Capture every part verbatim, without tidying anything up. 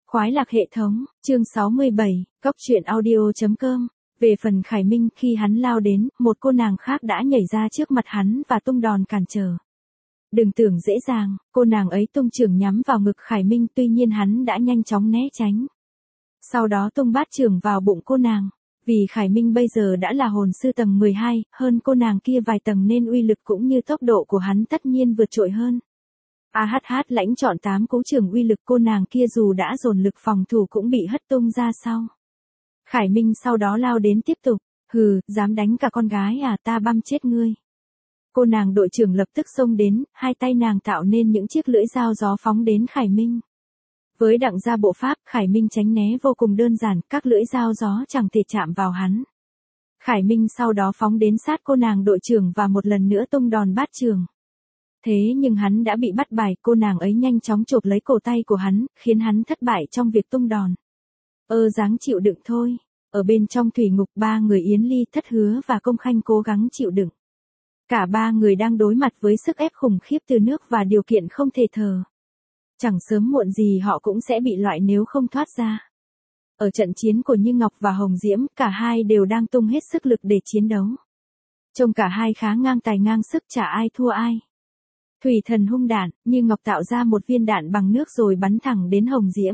Khoái lạc hệ thống, chương sáu mươi bảy, góc truyện audio chấm com. Về phần Khải Minh, khi hắn lao đến, một cô nàng khác đã nhảy ra trước mặt hắn và tung đòn cản trở. Đừng tưởng dễ dàng, cô nàng ấy tung chưởng nhắm vào ngực Khải Minh, tuy nhiên hắn đã nhanh chóng né tránh. Sau đó tung bát chưởng vào bụng cô nàng. Vì Khải Minh bây giờ đã là hồn sư tầng mười hai, hơn cô nàng kia vài tầng nên uy lực cũng như tốc độ của hắn tất nhiên vượt trội hơn. A hát hát lãnh chọn tám cú chưởng uy lực, cô nàng kia dù đã dồn lực phòng thủ cũng bị hất tung ra sau. Khải Minh sau đó lao đến tiếp tục, hừ, dám đánh cả con gái à, ta băm chết ngươi. Cô nàng đội trưởng lập tức xông đến, hai tay nàng tạo nên những chiếc lưỡi dao gió phóng đến Khải Minh. Với đặng gia bộ pháp, Khải Minh tránh né vô cùng đơn giản, các lưỡi dao gió chẳng thể chạm vào hắn. Khải Minh sau đó phóng đến sát cô nàng đội trưởng và một lần nữa tung đòn bát chưởng. Thế nhưng hắn đã bị bắt bài, cô nàng ấy nhanh chóng chộp lấy cổ tay của hắn, khiến hắn thất bại trong việc tung đòn. Ơ dáng chịu đựng thôi. Ở bên trong thủy ngục, ba người Yến Ly, Thất Hứa và Công Khanh cố gắng chịu đựng. Cả ba người đang đối mặt với sức ép khủng khiếp từ nước và điều kiện không thể thở. Chẳng sớm muộn gì họ cũng sẽ bị loại nếu không thoát ra. Ở trận chiến của Như Ngọc và Hồng Diễm, cả hai đều đang tung hết sức lực để chiến đấu. Trông cả hai khá ngang tài ngang sức, chả ai thua ai. Thủy thần hung đạn, Như Ngọc tạo ra một viên đạn bằng nước rồi bắn thẳng đến Hồng Diễm.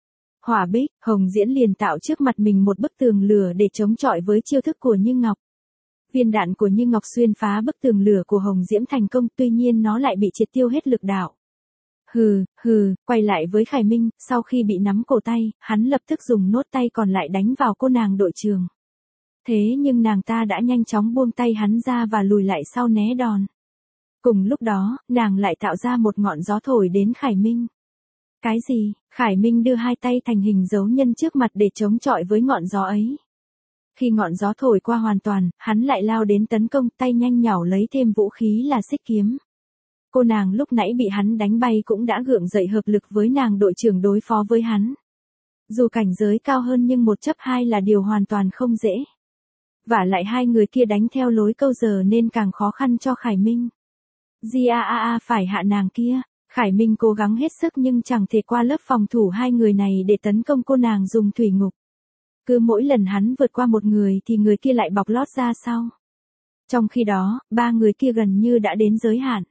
Hỏa bích, Hồng Diễm liền tạo trước mặt mình một bức tường lửa để chống chọi với chiêu thức của Như Ngọc. Viên đạn của Như Ngọc xuyên phá bức tường lửa của Hồng Diễm thành công, tuy nhiên nó lại bị triệt tiêu hết lực đạo. Hừ, hừ, quay lại với Khải Minh, sau khi bị nắm cổ tay, hắn lập tức dùng nốt tay còn lại đánh vào cô nàng đội trưởng. Thế nhưng nàng ta đã nhanh chóng buông tay hắn ra và lùi lại sau né đòn. Cùng lúc đó, nàng lại tạo ra một ngọn gió thổi đến Khải Minh. Cái gì? Khải Minh đưa hai tay thành hình dấu nhân trước mặt để chống chọi với ngọn gió ấy. Khi ngọn gió thổi qua hoàn toàn, hắn lại lao đến tấn công, tay nhanh nhảu lấy thêm vũ khí là xích kiếm. Cô nàng lúc nãy bị hắn đánh bay cũng đã gượng dậy hợp lực với nàng đội trưởng đối phó với hắn. Dù cảnh giới cao hơn nhưng một chấp hai là điều hoàn toàn không dễ. Vả lại hai người kia đánh theo lối câu giờ nên càng khó khăn cho Khải Minh. Di a a a phải hạ nàng kia. Khải Minh cố gắng hết sức nhưng chẳng thể qua lớp phòng thủ hai người này để tấn công cô nàng dùng thủy ngục. Cứ mỗi lần hắn vượt qua một người thì người kia lại bọc lót ra sau. Trong khi đó, ba người kia gần như đã đến giới hạn.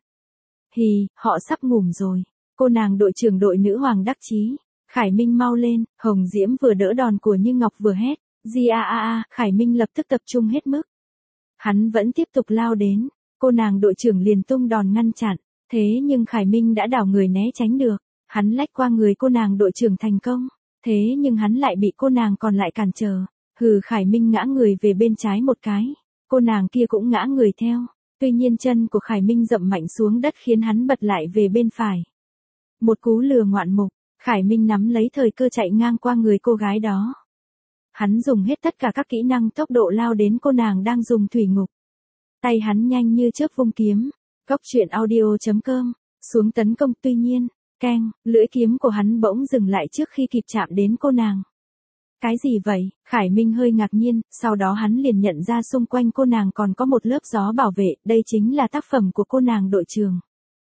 Hì, họ sắp ngủm rồi. Cô nàng đội trưởng đội nữ hoàng đắc chí. Khải Minh mau lên, Hồng Diễm vừa đỡ đòn của Như Ngọc vừa hét. Di a a a, Khải Minh lập tức tập trung hết mức. Hắn vẫn tiếp tục lao đến, cô nàng đội trưởng liền tung đòn ngăn chặn. Thế nhưng Khải Minh đã đảo người né tránh được. Hắn lách qua người cô nàng đội trưởng thành công. Thế nhưng hắn lại bị cô nàng còn lại cản trở. Hừ, Khải Minh ngã người về bên trái một cái. Cô nàng kia cũng ngã người theo. Tuy nhiên chân của Khải Minh dậm mạnh xuống đất khiến hắn bật lại về bên phải. Một cú lừa ngoạn mục, Khải Minh nắm lấy thời cơ chạy ngang qua người cô gái đó. Hắn dùng hết tất cả các kỹ năng tốc độ lao đến cô nàng đang dùng thủy ngục. Tay hắn nhanh như chớp vung kiếm. Góc truyện audio chấm com, xuống tấn công, tuy nhiên, keng, lưỡi kiếm của hắn bỗng dừng lại trước khi kịp chạm đến cô nàng. Cái gì vậy? Khải Minh hơi ngạc nhiên, sau đó hắn liền nhận ra xung quanh cô nàng còn có một lớp gió bảo vệ, đây chính là tác phẩm của cô nàng đội trưởng.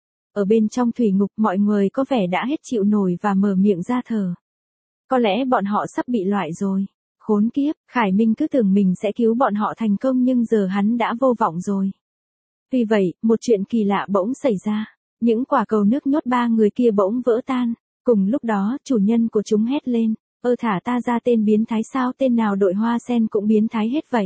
Ở bên trong thủy ngục, mọi người có vẻ đã hết chịu nổi và mở miệng ra thở. Có lẽ bọn họ sắp bị loại rồi. Khốn kiếp, Khải Minh cứ tưởng mình sẽ cứu bọn họ thành công nhưng giờ hắn đã vô vọng rồi. Vì vậy, một chuyện kỳ lạ bỗng xảy ra. Những quả cầu nước nhốt ba người kia bỗng vỡ tan. Cùng lúc đó, chủ nhân của chúng hét lên. Ơ thả ta ra, tên biến thái sao, tên nào đội hoa sen cũng biến thái hết vậy.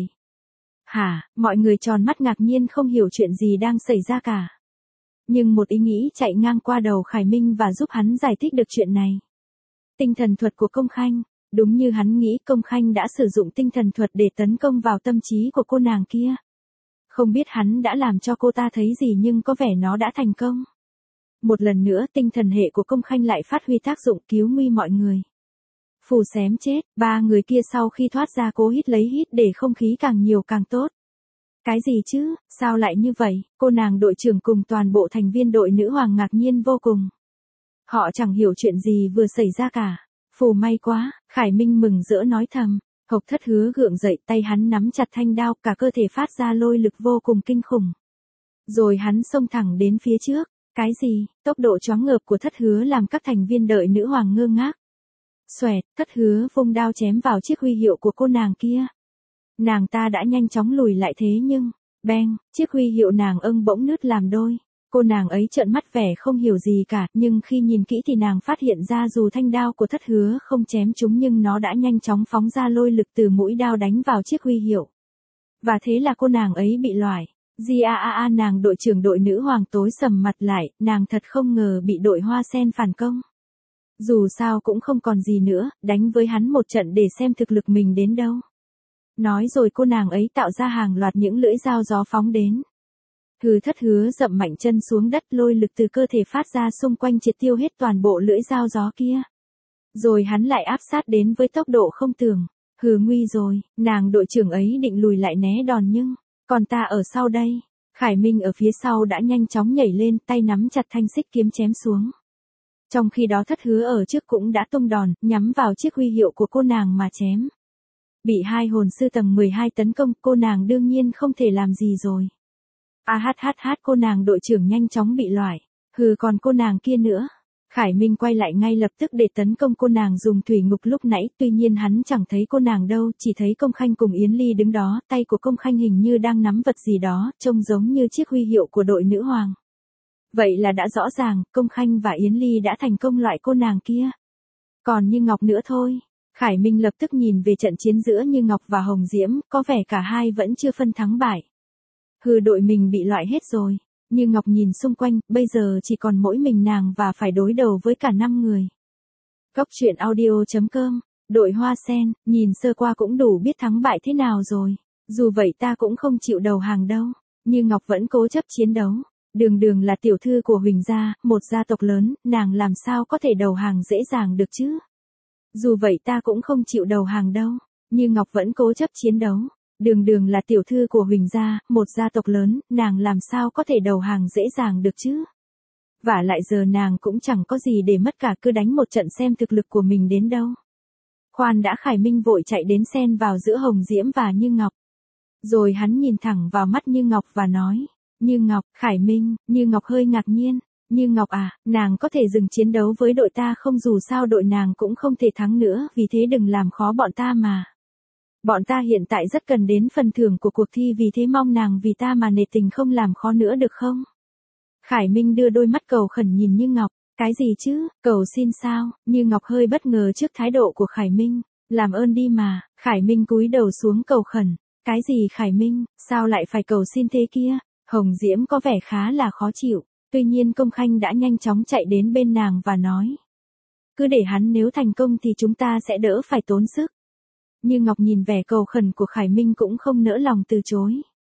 Hả, mọi người tròn mắt ngạc nhiên không hiểu chuyện gì đang xảy ra cả. Nhưng một ý nghĩ chạy ngang qua đầu Khải Minh và giúp hắn giải thích được chuyện này. Tinh thần thuật của Công Khanh. Đúng như hắn nghĩ, Công Khanh đã sử dụng tinh thần thuật để tấn công vào tâm trí của cô nàng kia. Không biết hắn đã làm cho cô ta thấy gì nhưng có vẻ nó đã thành công. Một lần nữa tinh thần hệ của Công Khanh lại phát huy tác dụng cứu nguy mọi người. Phù xém chết, ba người kia sau khi thoát ra cố hít lấy hít để không khí càng nhiều càng tốt. Cái gì chứ, sao lại như vậy? Cô nàng đội trưởng cùng toàn bộ thành viên đội nữ hoàng ngạc nhiên vô cùng. Họ chẳng hiểu chuyện gì vừa xảy ra cả. Phù may quá, Khải Minh mừng rỡ nói thầm. Hộc Thất Hứa gượng dậy, tay hắn nắm chặt thanh đao, cả cơ thể phát ra lôi lực vô cùng kinh khủng. Rồi hắn xông thẳng đến phía trước. Cái gì? Tốc độ choáng ngợp của Thất Hứa làm các thành viên đợi nữ hoàng ngơ ngác. Xoẹt, Thất Hứa vung đao chém vào chiếc huy hiệu của cô nàng kia. Nàng ta đã nhanh chóng lùi lại thế nhưng, beng, chiếc huy hiệu nàng âng bỗng nứt làm đôi. Cô nàng ấy trợn mắt vẻ không hiểu gì cả, nhưng khi nhìn kỹ thì nàng phát hiện ra dù thanh đao của Thất Hứa không chém trúng nhưng nó đã nhanh chóng phóng ra lôi lực từ mũi đao đánh vào chiếc huy hiệu. Và thế là cô nàng ấy bị loại. Di a a a nàng đội trưởng đội nữ hoàng tối sầm mặt lại, nàng thật không ngờ bị đội Hoa Sen phản công. Dù sao cũng không còn gì nữa, đánh với hắn một trận để xem thực lực mình đến đâu. Nói rồi cô nàng ấy tạo ra hàng loạt những lưỡi dao gió phóng đến. Hừ, Thất Hứa dậm mạnh chân xuống đất, lôi lực từ cơ thể phát ra xung quanh triệt tiêu hết toàn bộ lưỡi dao gió kia. Rồi hắn lại áp sát đến với tốc độ không tưởng. Hừ, nguy rồi, nàng đội trưởng ấy định lùi lại né đòn nhưng, còn ta ở sau đây. Khải Minh ở phía sau đã nhanh chóng nhảy lên, tay nắm chặt thanh xích kiếm chém xuống. Trong khi đó Thất Hứa ở trước cũng đã tung đòn, nhắm vào chiếc huy hiệu của cô nàng mà chém. Bị hai hồn sư tầng mười hai tấn công, cô nàng đương nhiên không thể làm gì rồi. A hát hát hát, cô nàng đội trưởng nhanh chóng bị loại. Hừ, còn cô nàng kia nữa. Khải Minh quay lại ngay lập tức để tấn công cô nàng dùng thủy ngục lúc nãy, tuy nhiên hắn chẳng thấy cô nàng đâu, chỉ thấy Công Khanh cùng Yến Ly đứng đó, tay của Công Khanh hình như đang nắm vật gì đó, trông giống như chiếc huy hiệu của đội nữ hoàng. Vậy là đã rõ ràng, Công Khanh và Yến Ly đã thành công loại cô nàng kia. Còn Như Ngọc nữa thôi. Khải Minh lập tức nhìn về trận chiến giữa Như Ngọc và Hồng Diễm, có vẻ cả hai vẫn chưa phân thắng bại. Hừ, đội mình bị loại hết rồi. Như Ngọc nhìn xung quanh, bây giờ chỉ còn mỗi mình nàng và phải đối đầu với cả năm người. Góc truyện audio chấm com, đội Hoa Sen, nhìn sơ qua cũng đủ biết thắng bại thế nào rồi. Dù vậy ta cũng không chịu đầu hàng đâu. Như Ngọc vẫn cố chấp chiến đấu. Đường Đường là tiểu thư của Huỳnh gia, một gia tộc lớn, nàng làm sao có thể đầu hàng dễ dàng được chứ? Dù vậy ta cũng không chịu đầu hàng đâu. Như Ngọc vẫn cố chấp chiến đấu. Đường Đường là tiểu thư của Huỳnh gia, một gia tộc lớn, nàng làm sao có thể đầu hàng dễ dàng được chứ? Vả lại giờ nàng cũng chẳng có gì để mất cả, cứ đánh một trận xem thực lực của mình đến đâu. Khoan đã, Khải Minh vội chạy đến xen vào giữa Hồng Diễm và Như Ngọc. Rồi hắn nhìn thẳng vào mắt Như Ngọc và nói, Như Ngọc, Khải Minh. Như Ngọc hơi ngạc nhiên. Như Ngọc à, nàng có thể dừng chiến đấu với đội ta không, dù sao đội nàng cũng không thể thắng nữa, vì thế đừng làm khó bọn ta mà. Bọn ta hiện tại rất cần đến phần thưởng của cuộc thi, vì thế mong nàng vì ta mà nể tình không làm khó nữa được không? Khải Minh đưa đôi mắt cầu khẩn nhìn Như Ngọc, cái gì chứ, cầu xin sao? Như Ngọc hơi bất ngờ trước thái độ của Khải Minh, làm ơn đi mà. Khải Minh cúi đầu xuống cầu khẩn, cái gì Khải Minh, sao lại phải cầu xin thế kia? Hồng Diễm có vẻ khá là khó chịu, tuy nhiên Công Khanh đã nhanh chóng chạy đến bên nàng và nói, cứ để hắn, nếu thành công thì chúng ta sẽ đỡ phải tốn sức. Như Ngọc nhìn vẻ cầu khẩn của Khải Minh cũng không nỡ lòng từ chối.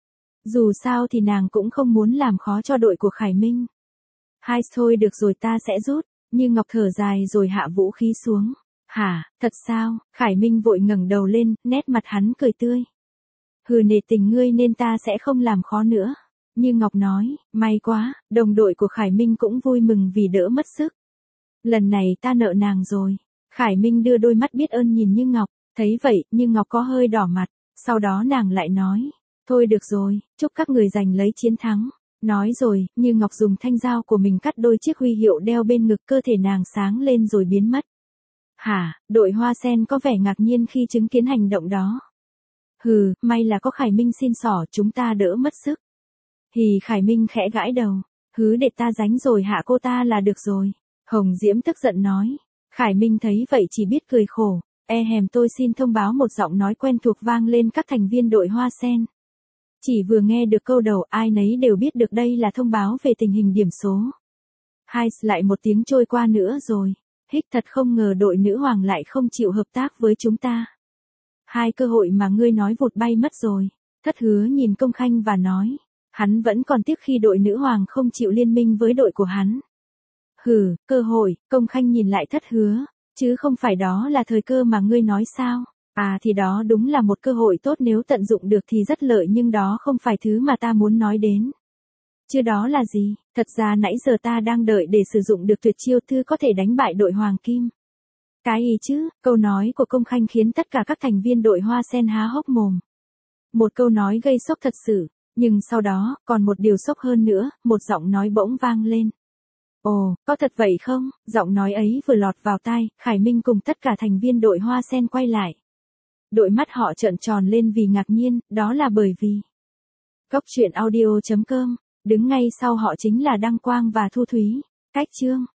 Dù sao thì nàng cũng không muốn làm khó cho đội của Khải Minh. Hai, thôi được rồi, ta sẽ rút. Như Ngọc thở dài rồi hạ vũ khí xuống. Hả, thật sao? Khải Minh vội ngẩng đầu lên, nét mặt hắn cười tươi. Hừ, nể tình ngươi nên ta sẽ không làm khó nữa. Như Ngọc nói, may quá, đồng đội của Khải Minh cũng vui mừng vì đỡ mất sức. Lần này ta nợ nàng rồi. Khải Minh đưa đôi mắt biết ơn nhìn Như Ngọc. Thấy vậy, Như Ngọc có hơi đỏ mặt, sau đó nàng lại nói, thôi được rồi, chúc các người giành lấy chiến thắng. Nói rồi, Như Ngọc dùng thanh dao của mình cắt đôi chiếc huy hiệu đeo bên ngực, cơ thể nàng sáng lên rồi biến mất. Hả, đội Hoa Sen có vẻ ngạc nhiên khi chứng kiến hành động đó. Hừ, may là có Khải Minh xin xỏ, chúng ta đỡ mất sức. Hì, Khải Minh khẽ gãi đầu, hứ, để ta đánh rồi hạ cô ta là được rồi. Hồng Diễm tức giận nói. Khải Minh thấy vậy chỉ biết cười khổ. E hèm, tôi xin thông báo, một giọng nói quen thuộc vang lên các thành viên đội Hoa Sen. Chỉ vừa nghe được câu đầu, ai nấy đều biết được đây là thông báo về tình hình điểm số. Hai, lại một tiếng trôi qua nữa rồi. Hích, thật không ngờ đội nữ hoàng lại không chịu hợp tác với chúng ta. Hai, cơ hội mà ngươi nói vụt bay mất rồi. Thất Hứa nhìn Công Khanh và nói, hắn vẫn còn tiếc khi đội nữ hoàng không chịu liên minh với đội của hắn. Hừ, cơ hội, Công Khanh nhìn lại Thất Hứa. Chứ không phải đó là thời cơ mà ngươi nói sao? À thì đó đúng là một cơ hội tốt, nếu tận dụng được thì rất lợi, nhưng đó không phải thứ mà ta muốn nói đến. Chứ đó là gì? Thật ra nãy giờ ta đang đợi để sử dụng được tuyệt chiêu thư có thể đánh bại đội Hoàng Kim. Cái ý chứ? Câu nói của Công Khanh khiến tất cả các thành viên đội Hoa Sen há hốc mồm. Một câu nói gây sốc thật sự, nhưng sau đó, còn một điều sốc hơn nữa, một giọng nói bỗng vang lên. Ồ, có thật vậy không? Giọng nói ấy vừa lọt vào tai, Khải Minh cùng tất cả thành viên đội Hoa Sen quay lại. Đôi mắt họ trợn tròn lên vì ngạc nhiên, đó là bởi vì Cốc truyện audio chấm com, đứng ngay sau họ chính là Đăng Quang và Thu Thúy. Cách chương